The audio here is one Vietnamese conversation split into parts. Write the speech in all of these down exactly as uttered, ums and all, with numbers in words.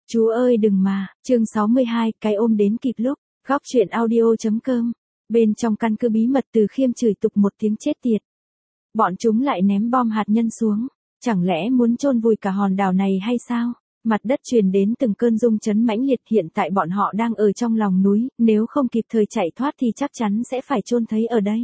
Chú ơi đừng mà, chương sáu mươi hai, cái ôm đến kịp lúc, góc chuyện audio.com. Bên trong căn cứ bí mật Từ Khiêm chửi tục một tiếng chết tiệt. Bọn chúng lại ném bom hạt nhân xuống, chẳng lẽ muốn chôn vùi cả hòn đảo này hay sao? Mặt đất truyền đến từng cơn rung chấn mãnh liệt, hiện tại bọn họ đang ở trong lòng núi, nếu không kịp thời chạy thoát thì chắc chắn sẽ phải chôn thấy ở đây.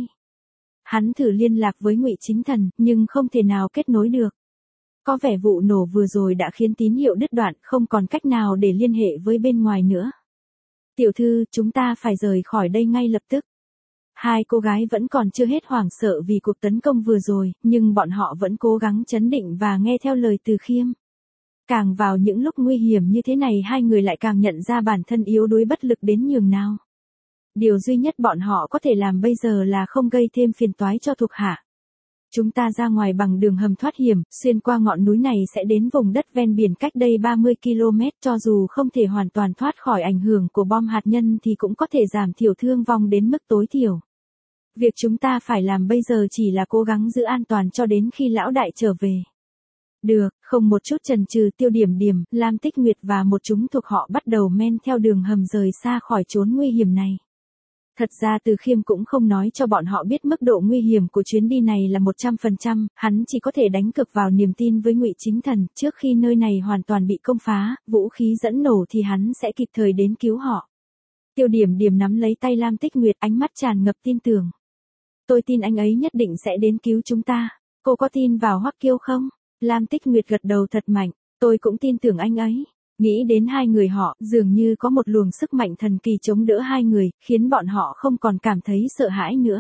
Hắn thử liên lạc với Ngụy Chính Thần, nhưng không thể nào kết nối được. Có vẻ vụ nổ vừa rồi đã khiến tín hiệu đứt đoạn, không còn cách nào để liên hệ với bên ngoài nữa. Tiểu thư, chúng ta phải rời khỏi đây ngay lập tức. Hai cô gái vẫn còn chưa hết hoảng sợ vì cuộc tấn công vừa rồi, nhưng bọn họ vẫn cố gắng trấn định và nghe theo lời Từ Khiêm. Càng vào những lúc nguy hiểm như thế này, hai người lại càng nhận ra bản thân yếu đuối bất lực đến nhường nào. Điều duy nhất bọn họ có thể làm bây giờ là không gây thêm phiền toái cho thuộc hạ. Chúng ta ra ngoài bằng đường hầm thoát hiểm, xuyên qua ngọn núi này sẽ đến vùng đất ven biển cách đây ba mươi ki lô mét, cho dù không thể hoàn toàn thoát khỏi ảnh hưởng của bom hạt nhân thì cũng có thể giảm thiểu thương vong đến mức tối thiểu. Việc chúng ta phải làm bây giờ chỉ là cố gắng giữ an toàn cho đến khi lão đại trở về. Được, không một chút chần chừ, Tiêu Điểm Điểm, Lam Tích Nguyệt và một chúng thuộc họ bắt đầu men theo đường hầm rời xa khỏi chốn nguy hiểm này. Thật ra Từ Khiêm cũng không nói cho bọn họ biết mức độ nguy hiểm của chuyến đi này là một trăm phần trăm, hắn chỉ có thể đánh cược vào niềm tin với Ngụy Chính Thần, trước khi nơi này hoàn toàn bị công phá, vũ khí dẫn nổ thì hắn sẽ kịp thời đến cứu họ. Tiêu Điểm Điểm nắm lấy tay Lam Tích Nguyệt, ánh mắt tràn ngập tin tưởng. Tôi tin anh ấy nhất định sẽ đến cứu chúng ta. Cô có tin vào Hoắc Kiêu không? Lam Tích Nguyệt gật đầu thật mạnh, tôi cũng tin tưởng anh ấy. Nghĩ đến hai người họ, dường như có một luồng sức mạnh thần kỳ chống đỡ hai người, khiến bọn họ không còn cảm thấy sợ hãi nữa.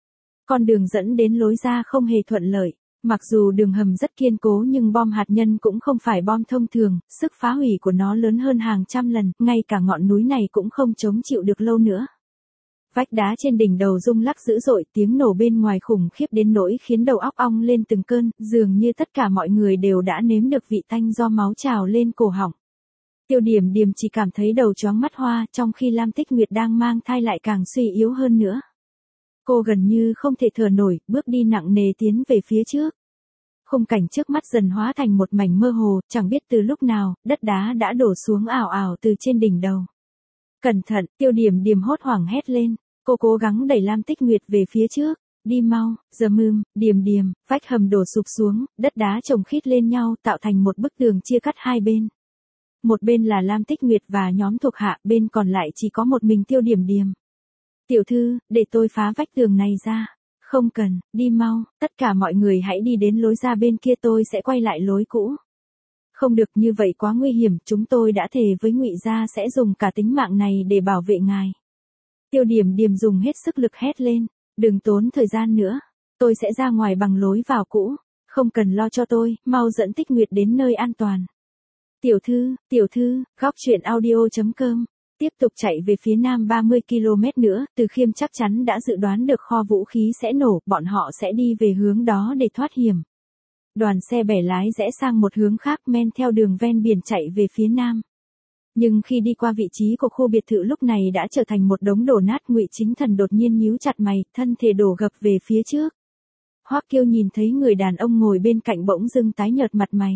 Con đường dẫn đến lối ra không hề thuận lợi, mặc dù đường hầm rất kiên cố nhưng bom hạt nhân cũng không phải bom thông thường, sức phá hủy của nó lớn hơn hàng trăm lần, ngay cả ngọn núi này cũng không chống chịu được lâu nữa. Vách đá trên đỉnh đầu rung lắc dữ dội, tiếng nổ bên ngoài khủng khiếp đến nỗi khiến đầu óc ong lên từng cơn, dường như tất cả mọi người đều đã nếm được vị tanh do máu trào lên cổ họng. Tiêu Điểm Điểm chỉ cảm thấy đầu choáng mắt hoa, trong khi Lam Tích Nguyệt đang mang thai lại càng suy yếu hơn nữa. Cô gần như không thể thở nổi, bước đi nặng nề tiến về phía trước. Khung cảnh trước mắt dần hóa thành một mảnh mơ hồ, chẳng biết từ lúc nào, đất đá đã đổ xuống ảo ảo từ trên đỉnh đầu. Cẩn thận, Tiêu Điểm Điểm hốt hoảng hét lên, cô cố gắng đẩy Lam Tích Nguyệt về phía trước. Đi mau, giờ mưm, Điểm Điểm, vách hầm đổ sụp xuống, đất đá chồng khít lên nhau tạo thành một bức tường chia cắt hai bên. Một bên là Lam Tích Nguyệt và nhóm thuộc hạ, bên còn lại chỉ có một mình Tiêu Điểm Điểm. Tiểu thư, để tôi phá vách tường này ra. Không cần, đi mau, tất cả mọi người hãy đi đến lối ra bên kia, tôi sẽ quay lại lối cũ. Không được, như vậy quá nguy hiểm, chúng tôi đã thề với Ngụy gia sẽ dùng cả tính mạng này để bảo vệ ngài. Tiêu Điểm Điểm dùng hết sức lực hét lên, đừng tốn thời gian nữa, tôi sẽ ra ngoài bằng lối vào cũ, không cần lo cho tôi, mau dẫn Tích Nguyệt đến nơi an toàn. Tiểu thư, tiểu thư, góc chuyện audio.com. Tiếp tục chạy về phía nam ba mươi ki lô mét nữa, Từ Khiêm chắc chắn đã dự đoán được kho vũ khí sẽ nổ, bọn họ sẽ đi về hướng đó để thoát hiểm. Đoàn xe bẻ lái rẽ sang một hướng khác, men theo đường ven biển chạy về phía nam. Nhưng khi đi qua vị trí của khu biệt thự lúc này đã trở thành một đống đổ nát, Ngụy Chính Thần đột nhiên nhíu chặt mày, thân thể đổ gập về phía trước. Hoắc Kiêu nhìn thấy người đàn ông ngồi bên cạnh bỗng dưng tái nhợt mặt mày.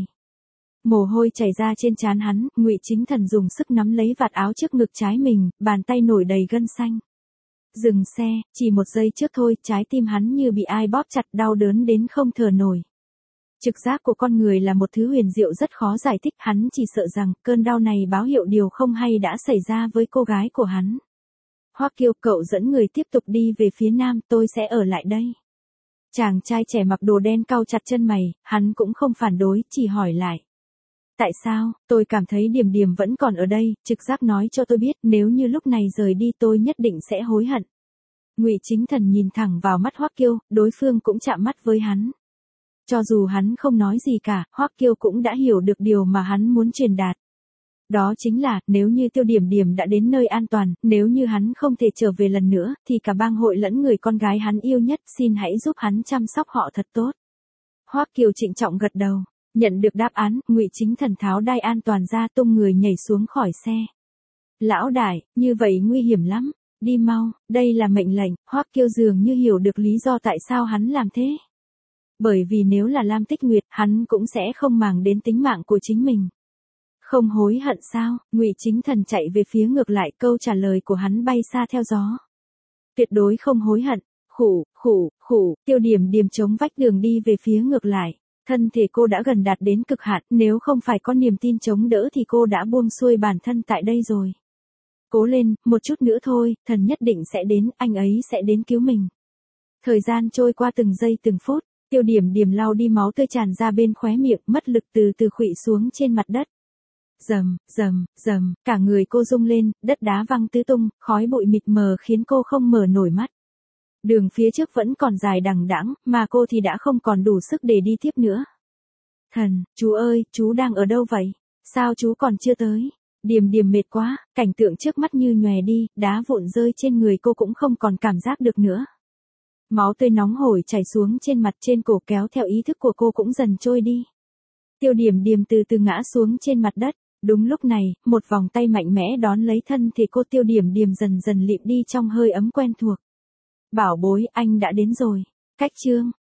Mồ hôi chảy ra trên trán hắn, Ngụy Chính Thần dùng sức nắm lấy vạt áo trước ngực trái mình, bàn tay nổi đầy gân xanh. Dừng xe, chỉ một giây trước thôi, trái tim hắn như bị ai bóp chặt, đau đớn đến không thở nổi. Trực giác của con người là một thứ huyền diệu rất khó giải thích, hắn chỉ sợ rằng cơn đau này báo hiệu điều không hay đã xảy ra với cô gái của hắn. Hoắc Kiêu, cậu dẫn người tiếp tục đi về phía nam, tôi sẽ ở lại đây. Chàng trai trẻ mặc đồ đen cau chặt chân mày, hắn cũng không phản đối, chỉ hỏi lại. Tại sao? Tôi cảm thấy Điểm Điểm vẫn còn ở đây, trực giác nói cho tôi biết, nếu như lúc này rời đi tôi nhất định sẽ hối hận. Ngụy Chính Thần nhìn thẳng vào mắt Hoắc Kiêu, đối phương cũng chạm mắt với hắn. Cho dù hắn không nói gì cả, Hoắc Kiêu cũng đã hiểu được điều mà hắn muốn truyền đạt. Đó chính là, nếu như Tiêu Điểm Điểm đã đến nơi an toàn, nếu như hắn không thể trở về lần nữa, thì cả bang hội lẫn người con gái hắn yêu nhất, xin hãy giúp hắn chăm sóc họ thật tốt. Hoắc Kiêu trịnh trọng gật đầu. Nhận được đáp án, Ngụy Chính Thần tháo đai an toàn ra, tung người nhảy xuống khỏi xe. Lão đại, như vậy nguy hiểm lắm, đi mau, đây là mệnh lệnh. Hoắc Kiêu dường như hiểu được lý do tại sao hắn làm thế. Bởi vì nếu là Lam Tích Nguyệt, hắn cũng sẽ không màng đến tính mạng của chính mình. Không hối hận sao? Ngụy Chính Thần chạy về phía ngược lại, câu trả lời của hắn bay xa theo gió. Tuyệt đối không hối hận. Khủ, khủ, khủ, Tiêu Điểm Điểm chống vách đường đi về phía ngược lại. Thân thể cô đã gần đạt đến cực hạn, nếu không phải có niềm tin chống đỡ thì cô đã buông xuôi bản thân tại đây rồi. Cố lên, một chút nữa thôi, thần nhất định sẽ đến, anh ấy sẽ đến cứu mình. Thời gian trôi qua từng giây từng phút, Tiêu Điểm Điểm lau đi máu tươi tràn ra bên khóe miệng, mất lực từ từ khuỵu xuống trên mặt đất. Rầm, rầm, rầm, cả người cô rung lên, đất đá văng tứ tung, khói bụi mịt mờ khiến cô không mở nổi mắt. Đường phía trước vẫn còn dài đằng đẵng, mà cô thì đã không còn đủ sức để đi tiếp nữa. Thần, chú ơi, chú đang ở đâu vậy? Sao chú còn chưa tới? Điềm Điềm mệt quá, cảnh tượng trước mắt như nhòe đi, đá vụn rơi trên người cô cũng không còn cảm giác được nữa. Máu tươi nóng hổi chảy xuống trên mặt, trên cổ, kéo theo ý thức của cô cũng dần trôi đi. Tiêu Điểm Điểm từ từ ngã xuống trên mặt đất. Đúng lúc này, một vòng tay mạnh mẽ đón lấy thân thì cô. Tiêu Điểm Điểm dần dần lịm đi trong hơi ấm quen thuộc. Bảo bối, anh đã đến rồi. Cách chương